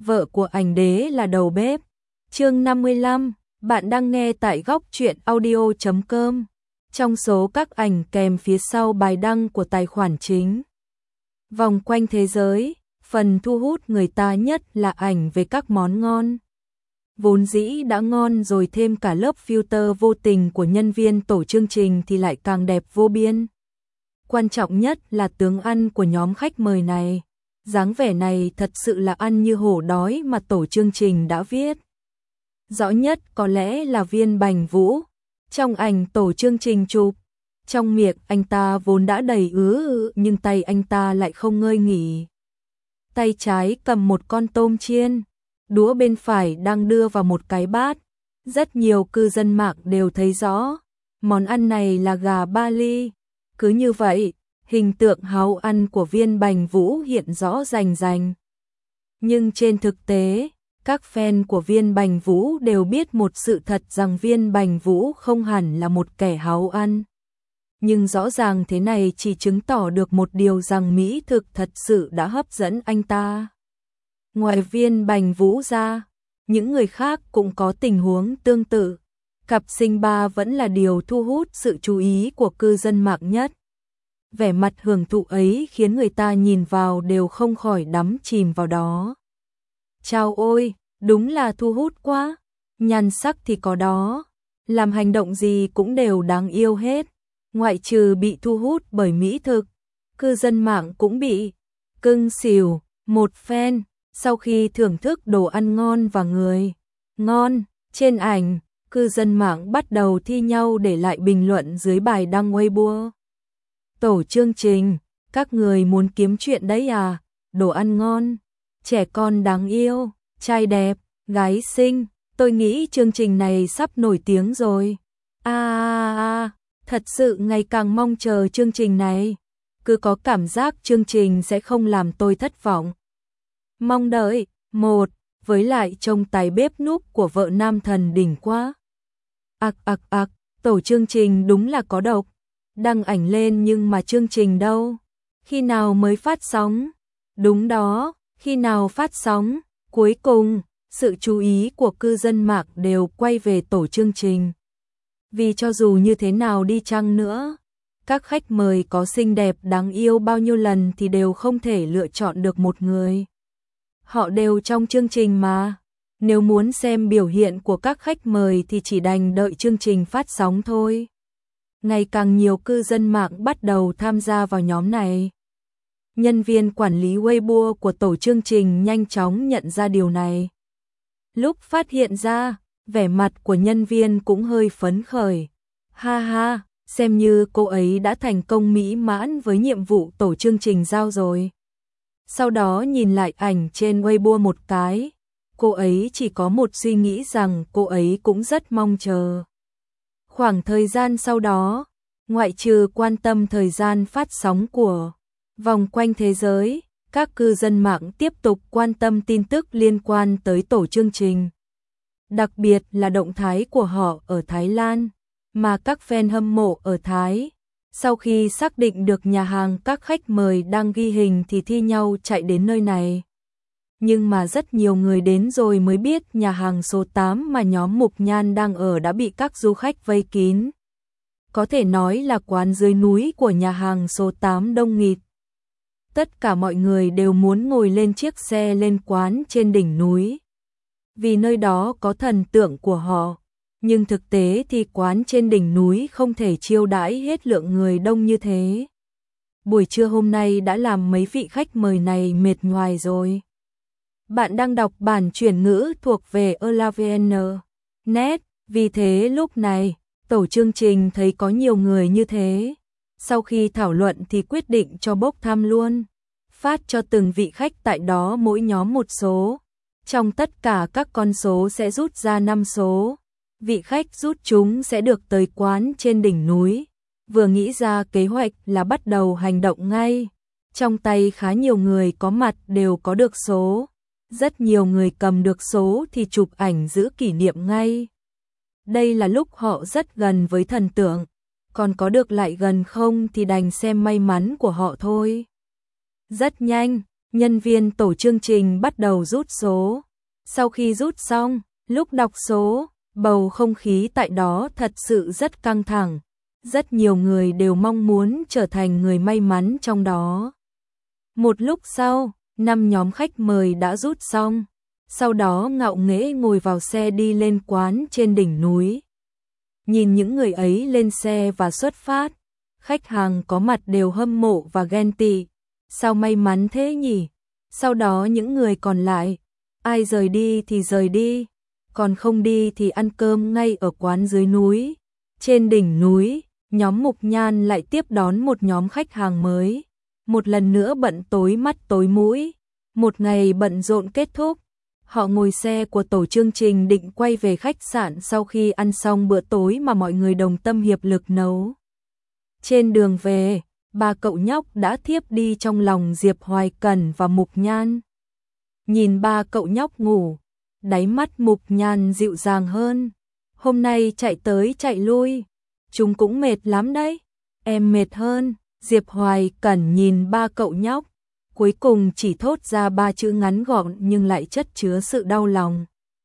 vợ của ảnh đế là đầu bếp. Chương 55, bạn đang nghe tại góc truyện audio.com. Trong số các ảnh kèm phía sau bài đăng của tài khoản chính Vòng quanh thế giới, phần thu hút người ta nhất là ảnh về các món ngon. Vốn dĩ đã ngon rồi thêm cả lớp filter vô tình của nhân viên tổ chương trình thì lại càng đẹp vô biên. Quan trọng nhất là tướng ăn của nhóm khách mời này. Dáng vẻ này thật sự là ăn như hổ đói mà tổ chương trình đã viết. Rõ nhất có lẽ là Viên Bành Vũ. Trong ảnh tổ chương trình chụp, trong miệng anh ta vốn đã đầy nhưng tay anh ta lại không ngơi nghỉ. Tay trái cầm một con tôm chiên, đũa bên phải đang đưa vào một cái bát. Rất nhiều cư dân mạng đều thấy rõ, món ăn này là gà Bali. Cứ như vậy, hình tượng háo ăn của Viên Bành Vũ hiện rõ rành rành. Nhưng trên thực tế, các fan của Viên Bành Vũ đều biết một sự thật rằng Viên Bành Vũ không hẳn là một kẻ háo ăn. Nhưng rõ ràng thế này chỉ chứng tỏ được một điều rằng mỹ thực thật sự đã hấp dẫn anh ta. Ngoài Viên Bành Vũ ra, những người khác cũng có tình huống tương tự. Cặp sinh ba vẫn là điều thu hút sự chú ý của cư dân mạng nhất. Vẻ mặt hưởng thụ ấy khiến người ta nhìn vào đều không khỏi đắm chìm vào đó. Chao ôi, đúng là thu hút quá. Nhan sắc thì có đó, làm hành động gì cũng đều đáng yêu hết. Ngoại trừ bị thu hút bởi mỹ thực, cư dân mạng cũng bị cưng xỉu. Một fan, sau khi thưởng thức đồ ăn ngon và người ngon trên ảnh, cư dân mạng bắt đầu thi nhau để lại bình luận dưới bài đăng Weibo. Tổ chương trình, các người muốn kiếm chuyện đấy à? Đồ ăn ngon, trẻ con đáng yêu, trai đẹp, gái xinh, tôi nghĩ chương trình này sắp nổi tiếng rồi. Thật sự ngày càng mong chờ chương trình này. Cứ có cảm giác chương trình sẽ không làm tôi thất vọng. Mong đợi, với lại trông tài bếp núc của vợ nam thần đỉnh quá. Tổ chương trình đúng là có độc. Đăng ảnh lên nhưng mà chương trình đâu? Khi nào mới phát sóng? Đúng đó, khi nào phát sóng? Cuối cùng, sự chú ý của cư dân mạng đều quay về tổ chương trình. Vì cho dù như thế nào đi chăng nữa, các khách mời có xinh đẹp đáng yêu bao nhiêu lần thì đều không thể lựa chọn được một người. Họ đều trong chương trình mà. Nếu muốn xem biểu hiện của các khách mời thì chỉ đành đợi chương trình phát sóng thôi. Ngày càng nhiều cư dân mạng bắt đầu tham gia vào nhóm này. Nhân viên quản lý Weibo của tổ chương trình nhanh chóng nhận ra điều này. Lúc phát hiện ra, vẻ mặt của nhân viên cũng hơi phấn khởi. Ha, xem như cô ấy đã thành công mỹ mãn với nhiệm vụ tổ chương trình giao rồi. Sau đó nhìn lại ảnh trên Weibo một cái, cô ấy chỉ có một suy nghĩ rằng cô ấy cũng rất mong chờ. Khoảng thời gian sau đó, ngoại trừ quan tâm thời gian phát sóng của Vòng quanh thế giới, các cư dân mạng tiếp tục quan tâm tin tức liên quan tới tổ chương trình. Đặc biệt là động thái của họ ở Thái Lan, mà các fan hâm mộ ở Thái, sau khi xác định được nhà hàng các khách mời đang ghi hình thì thi nhau chạy đến nơi này. Nhưng mà rất nhiều người đến rồi mới biết nhà hàng số 8 mà nhóm Mục Nhan đang ở đã bị các du khách vây kín. Có thể nói là quán dưới núi của nhà hàng số 8 đông nghịt. Tất cả mọi người đều muốn ngồi lên chiếc xe lên quán trên đỉnh núi. Vì nơi đó có thần tượng của họ. Nhưng thực tế thì quán trên đỉnh núi không thể chiêu đãi hết lượng người đông như thế. Buổi trưa hôm nay đã làm mấy vị khách mời này mệt nhoài rồi. Bạn đang đọc bản chuyển ngữ thuộc về ELAVN.net, vì thế lúc này, tổ chương trình thấy có nhiều người như thế. Sau khi thảo luận thì quyết định cho bốc thăm luôn, phát cho từng vị khách tại đó mỗi nhóm một số. Trong tất cả các con số sẽ rút ra 5 số. Vị khách rút chúng sẽ được tới quán trên đỉnh núi. Vừa nghĩ ra kế hoạch là bắt đầu hành động ngay. Trong tay khá nhiều người có mặt đều có được số. Rất nhiều người cầm được số thì chụp ảnh giữ kỷ niệm ngay. Đây là lúc họ rất gần với thần tượng. Còn có được lại gần không thì đành xem may mắn của họ thôi. Rất nhanh, Nhân viên tổ chương trình bắt đầu rút số. Sau khi rút xong, lúc đọc số, bầu không khí tại đó thật sự rất căng thẳng. Rất nhiều người đều mong muốn trở thành người may mắn trong đó. Một lúc sau, 5 nhóm khách mời đã rút xong. Sau đó ngạo nghễ ngồi vào xe đi lên quán trên đỉnh núi. Nhìn những người ấy lên xe và xuất phát, khách hàng có mặt đều hâm mộ và ghen tị. Sao may mắn thế nhỉ? Sau đó những người còn lại, ai rời đi thì rời đi, còn không đi thì ăn cơm ngay ở quán dưới núi. Trên đỉnh núi, nhóm Mục Nhan lại tiếp đón một nhóm khách hàng mới. Một lần nữa bận tối mắt tối mũi. Một ngày bận rộn kết thúc. Họ ngồi xe của tổ chương trình định quay về khách sạn sau khi ăn xong bữa tối mà mọi người đồng tâm hiệp lực nấu. Trên đường về, ba cậu nhóc đã thiếp đi trong lòng Diệp Hoài Cẩn và Mục Nhan. Nhìn ba cậu nhóc ngủ, đáy mắt Mục Nhan dịu dàng hơn. Hôm nay chạy tới chạy lui, chúng cũng mệt lắm đấy. Em mệt hơn. Diệp Hoài Cẩn nhìn ba cậu nhóc, cuối cùng chỉ thốt ra 3 chữ ngắn gọn nhưng lại chất chứa sự đau lòng.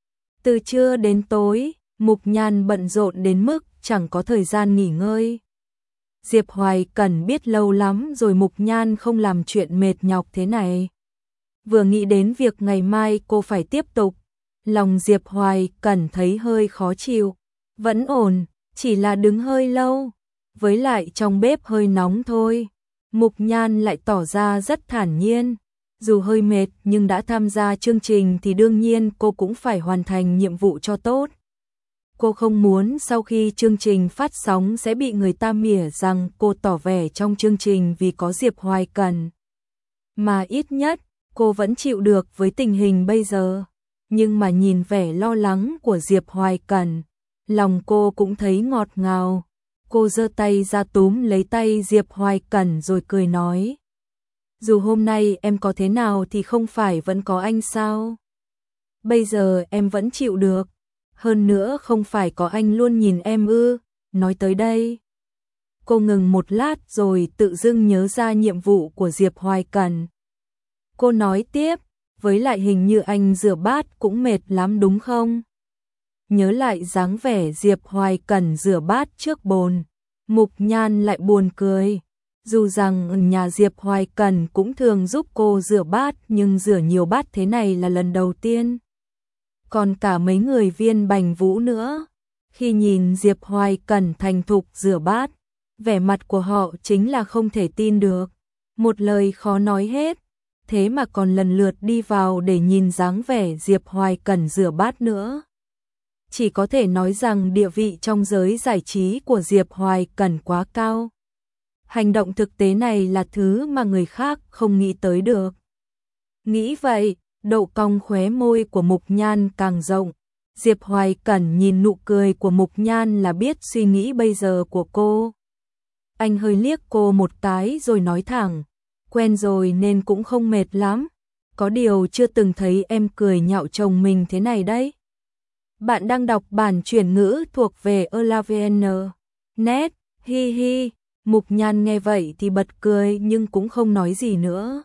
Từ trưa đến tối, Mục Nhan bận rộn đến mức chẳng có thời gian nghỉ ngơi. Diệp Hoài Cẩn biết lâu lắm rồi Mục Nhan không làm chuyện mệt nhọc thế này. Vừa nghĩ đến việc ngày mai cô phải tiếp tục, lòng Diệp Hoài Cẩn thấy hơi khó chịu. Vẫn ổn, chỉ là đứng hơi lâu, với lại trong bếp hơi nóng thôi. Mục Nhan lại tỏ ra rất thản nhiên. Dù hơi mệt nhưng đã tham gia chương trình thì đương nhiên cô cũng phải hoàn thành nhiệm vụ cho tốt. Cô không muốn sau khi chương trình phát sóng sẽ bị người ta mỉa rằng cô tỏ vẻ trong chương trình vì có Diệp Hoài Cẩn. Mà ít nhất, cô vẫn chịu được với tình hình bây giờ. Nhưng mà nhìn vẻ lo lắng của Diệp Hoài Cẩn, lòng cô cũng thấy ngọt ngào. Cô giơ tay ra túm lấy tay Diệp Hoài Cẩn rồi cười nói. Dù hôm nay em có thế nào thì không phải vẫn có anh sao? Bây giờ em vẫn chịu được. Hơn nữa không phải có anh luôn nhìn em ư? Nói tới đây, cô ngừng một lát rồi tự dưng nhớ ra nhiệm vụ của Diệp Hoài Cẩn. Cô nói tiếp, với lại hình như anh rửa bát cũng mệt lắm đúng không? Nhớ lại dáng vẻ Diệp Hoài Cẩn rửa bát trước bồn, Mục Nhan lại buồn cười. Dù rằng nhà Diệp Hoài Cẩn cũng thường giúp cô rửa bát nhưng rửa nhiều bát thế này là lần đầu tiên. Còn cả mấy người Viên Bành Vũ nữa, khi nhìn Diệp Hoài Cẩn thành thục rửa bát, vẻ mặt của họ chính là không thể tin được. Một lời khó nói hết, thế mà còn lần lượt đi vào để nhìn dáng vẻ Diệp Hoài Cẩn rửa bát nữa. Chỉ có thể nói rằng địa vị trong giới giải trí của Diệp Hoài Cẩn quá cao. Hành động thực tế này là thứ mà người khác không nghĩ tới được. Nghĩ vậy, độ cong khóe môi của Mục Nhan càng rộng. Diệp Hoài Cẩn nhìn nụ cười của Mục Nhan là biết suy nghĩ bây giờ của cô. Anh hơi liếc cô một cái rồi nói thẳng, quen rồi nên cũng không mệt lắm. Có điều chưa từng thấy em cười nhạo chồng mình thế này đấy. Bạn đang đọc bản chuyển ngữ thuộc về Elavn. Net, hi hi. Mục Nhan nghe vậy thì bật cười nhưng cũng không nói gì nữa.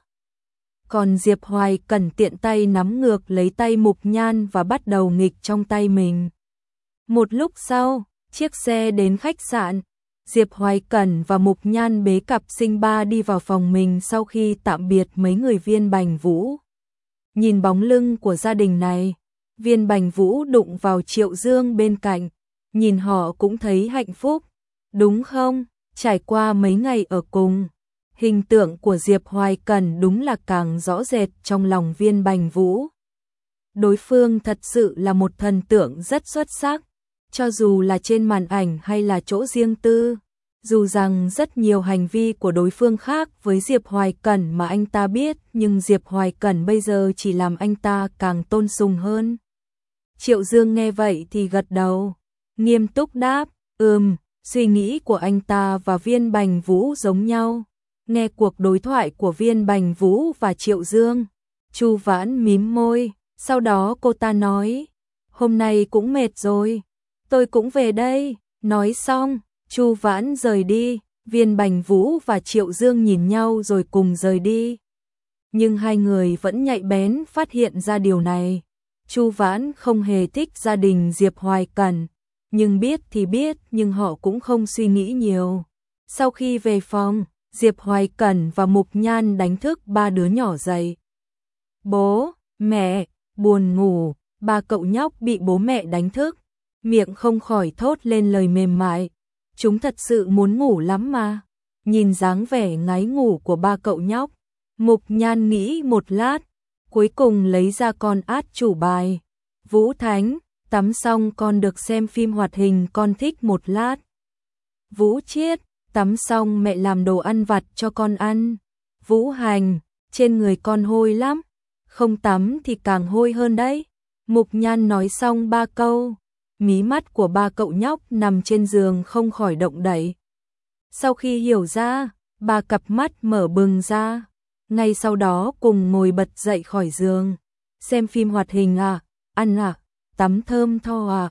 Còn Diệp Hoài Cẩn tiện tay nắm ngược lấy tay Mục Nhan và bắt đầu nghịch trong tay mình. Một lúc sau, chiếc xe đến khách sạn. Diệp Hoài Cẩn và Mục Nhan bế cặp sinh ba đi vào phòng mình sau khi tạm biệt mấy người Viên Bành Vũ. Nhìn bóng lưng của gia đình này, Viên Bành Vũ đụng vào Triệu Dương bên cạnh, nhìn họ cũng thấy hạnh phúc, đúng không? Trải qua mấy ngày ở cùng, hình tượng của Diệp Hoài Cẩn đúng là càng rõ rệt trong lòng Viên Bành Vũ. Đối phương thật sự là một thần tượng rất xuất sắc, cho dù là trên màn ảnh hay là chỗ riêng tư. Dù rằng rất nhiều hành vi của đối phương khác với Diệp Hoài Cẩn mà anh ta biết, nhưng Diệp Hoài Cẩn bây giờ chỉ làm anh ta càng tôn sùng hơn. Triệu Dương nghe vậy thì gật đầu, nghiêm túc đáp, suy nghĩ của anh ta và Viên Bành Vũ giống nhau. Nghe cuộc đối thoại của Viên Bành Vũ và Triệu Dương, Chu Vãn mím môi, sau đó cô ta nói, hôm nay cũng mệt rồi, tôi cũng về đây. Nói xong, Chu Vãn rời đi, Viên Bành Vũ và Triệu Dương nhìn nhau rồi cùng rời đi. Nhưng hai người vẫn nhạy bén phát hiện ra điều này. Chu Vãn không hề thích gia đình Diệp Hoài Cẩn, nhưng biết thì biết, nhưng họ cũng không suy nghĩ nhiều. Sau khi về phòng, Diệp Hoài Cẩn và Mục Nhan đánh thức ba đứa nhỏ dậy. Bố, mẹ, buồn ngủ, ba cậu nhóc bị bố mẹ đánh thức, miệng không khỏi thốt lên lời mềm mại. Chúng thật sự muốn ngủ lắm mà. Nhìn dáng vẻ ngái ngủ của ba cậu nhóc, Mục Nhan nghĩ một lát, cuối cùng lấy ra con át chủ bài. Vũ Thánh, tắm xong con được xem phim hoạt hình con thích một lát. Vũ Chiết, tắm xong mẹ làm đồ ăn vặt cho con ăn. Vũ Hành, trên người con hôi lắm, không tắm thì càng hôi hơn đấy. Mục Nhan nói xong ba câu, mí mắt của ba cậu nhóc nằm trên giường không khỏi động đậy. Sau khi hiểu ra, ba cặp mắt mở bừng ra, ngay sau đó cùng ngồi bật dậy khỏi giường. Xem phim hoạt hình à, ăn à, tắm thơm tho à.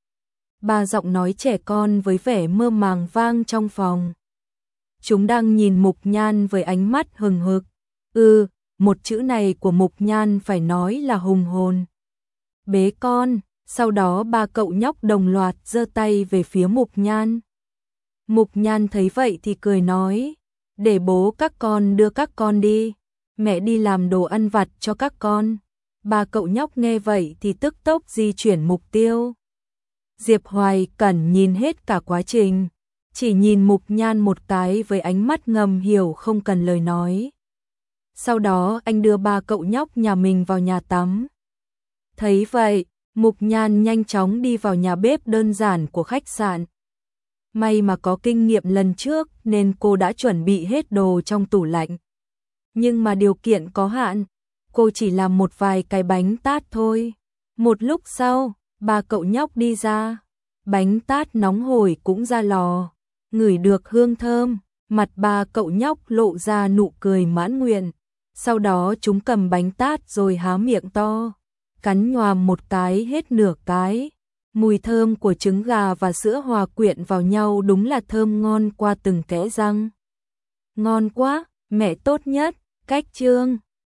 Ba giọng nói trẻ con với vẻ mơ màng vang trong phòng. Chúng đang nhìn Mục Nhan với ánh mắt hừng hực. Một chữ này của Mục Nhan phải nói là hùng hồn. Bế con, sau đó ba cậu nhóc đồng loạt giơ tay về phía Mục Nhan. Mục Nhan thấy vậy thì cười nói, để bố các con đưa các con đi, mẹ đi làm đồ ăn vặt cho các con. Ba cậu nhóc nghe vậy thì tức tốc di chuyển mục tiêu. Diệp Hoài Cẩn nhìn hết cả quá trình, chỉ nhìn Mục Nhan một cái với ánh mắt ngầm hiểu không cần lời nói. Sau đó anh đưa ba cậu nhóc nhà mình vào nhà tắm. Thấy vậy, Mục Nhan nhanh chóng đi vào nhà bếp đơn giản của khách sạn. May mà có kinh nghiệm lần trước nên cô đã chuẩn bị hết đồ trong tủ lạnh. Nhưng mà điều kiện có hạn, cô chỉ làm một vài cái bánh tát thôi. Một lúc sau, ba cậu nhóc đi ra, bánh tát nóng hổi cũng ra lò, ngửi được hương thơm, mặt ba cậu nhóc lộ ra nụ cười mãn nguyện. Sau đó chúng cầm bánh tát rồi há miệng to, cắn nhoàm một cái hết nửa cái. Mùi thơm của trứng gà và sữa hòa quyện vào nhau đúng là thơm ngon qua từng kẽ răng. Ngon quá, mẹ tốt nhất, cách chương.